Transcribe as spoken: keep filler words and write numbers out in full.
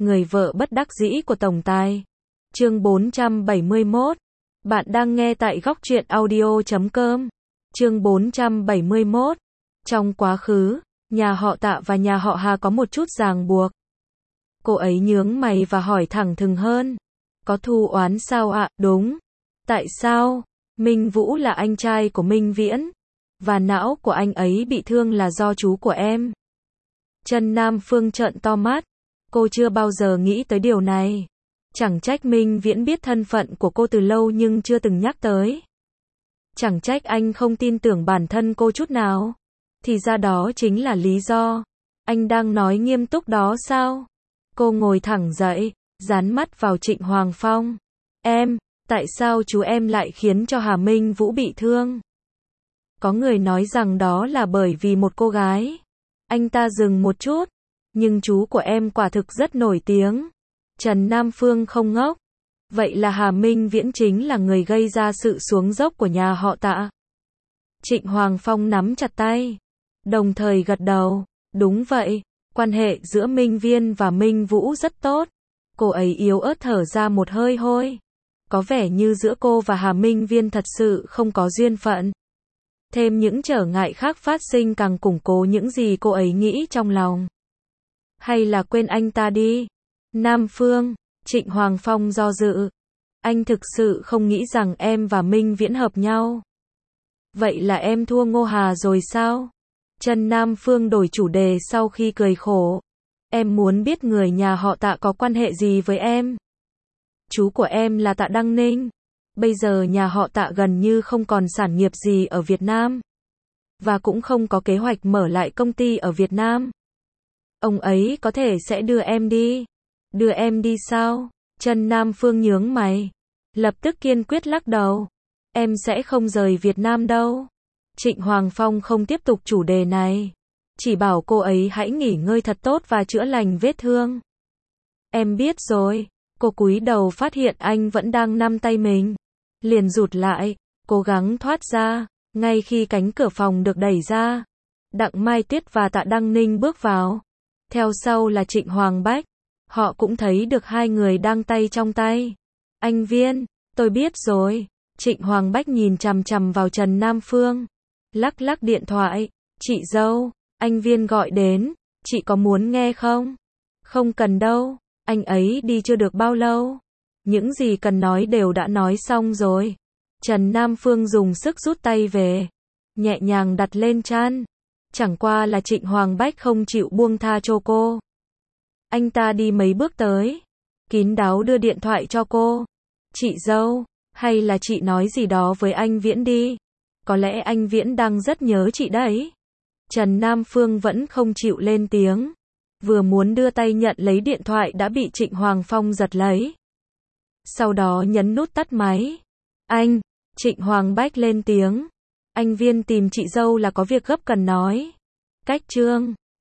Người vợ bất đắc dĩ của tổng tài. Chương bốn trăm bảy mươi mốt. Bạn đang nghe tại góc truyện audio chấm com. Chương bốn trăm bảy mươi mốt. Trong quá khứ, nhà họ Tạ và nhà họ Hà có một chút ràng buộc. Cô ấy nhướng mày và hỏi thẳng thừng hơn. Có thù oán sao ạ? Đúng. Tại sao? Minh Vũ là anh trai của Minh Viễn. Và não của anh ấy bị thương là do chú của em. Trần Nam Phương trợn to mắt. Cô chưa bao giờ nghĩ tới điều này. Chẳng trách Minh Viễn biết thân phận của cô từ lâu nhưng chưa từng nhắc tới. Chẳng trách anh không tin tưởng bản thân cô chút nào. Thì ra đó chính là lý do. Anh đang nói nghiêm túc đó sao? Cô ngồi thẳng dậy, dán mắt vào Trịnh Hoàng Phong. Em, tại sao chú em lại khiến cho Hà Minh Vũ bị thương? Có người nói rằng đó là bởi vì một cô gái. Anh ta dừng một chút. Nhưng chú của em quả thực rất nổi tiếng. Trần Nam Phương không ngốc. Vậy là Hà Minh Viễn chính là người gây ra sự xuống dốc của nhà họ Tạ. Trịnh Hoàng Phong nắm chặt tay. Đồng thời gật đầu. Đúng vậy, quan hệ giữa Minh Viên và Minh Vũ rất tốt. Cô ấy yếu ớt thở ra một hơi hôi. Có vẻ như giữa cô và Hà Minh Viên thật sự không có duyên phận. Thêm những trở ngại khác phát sinh càng củng cố những gì cô ấy nghĩ trong lòng. Hay là quên anh ta đi. Nam Phương, Trịnh Hoàng Phong do dự. Anh thực sự không nghĩ rằng em và Minh Viễn hợp nhau. Vậy là em thua Ngô Hà rồi sao? Trần Nam Phương đổi chủ đề sau khi cười khổ. Em muốn biết người nhà họ Tạ có quan hệ gì với em. Chú của em là Tạ Đăng Ninh. Bây giờ nhà họ Tạ gần như không còn sản nghiệp gì ở Việt Nam. Và cũng không có kế hoạch mở lại công ty ở Việt Nam. Ông ấy có thể sẽ đưa em đi. Đưa em đi sao? Trần Nam Phương nhướng mày. Lập tức kiên quyết lắc đầu. Em sẽ không rời Việt Nam đâu. Trịnh Hoàng Phong không tiếp tục chủ đề này. Chỉ bảo cô ấy hãy nghỉ ngơi thật tốt và chữa lành vết thương. Em biết rồi. Cô cúi đầu phát hiện anh vẫn đang nắm tay mình. Liền rụt lại, cố gắng thoát ra. Ngay khi cánh cửa phòng được đẩy ra, Đặng Mai Tuyết và Tạ Đăng Ninh bước vào. Theo sau là Trịnh Hoàng Bách. Họ cũng thấy được hai người đang tay trong tay. Anh Viên, tôi biết rồi. Trịnh Hoàng Bách nhìn chằm chằm vào Trần Nam Phương. Lắc lắc điện thoại. Chị dâu, anh Viên gọi đến. Chị có muốn nghe không? Không cần đâu. Anh ấy đi chưa được bao lâu. Những gì cần nói đều đã nói xong rồi. Trần Nam Phương dùng sức rút tay về. Nhẹ nhàng đặt lên trán. Chẳng qua là Trịnh Hoàng Bách không chịu buông tha cho cô. Anh ta đi mấy bước tới. Kín đáo đưa điện thoại cho cô. Chị dâu, hay là chị nói gì đó với anh Viễn đi. Có lẽ anh Viễn đang rất nhớ chị đấy. Trần Nam Phương vẫn không chịu lên tiếng. Vừa muốn đưa tay nhận lấy điện thoại đã bị Trịnh Hoàng Phong giật lấy. Sau đó nhấn nút tắt máy. Anh, Trịnh Hoàng Bách lên tiếng. Anh Viên tìm chị dâu là có việc gấp cần nói. Cách chương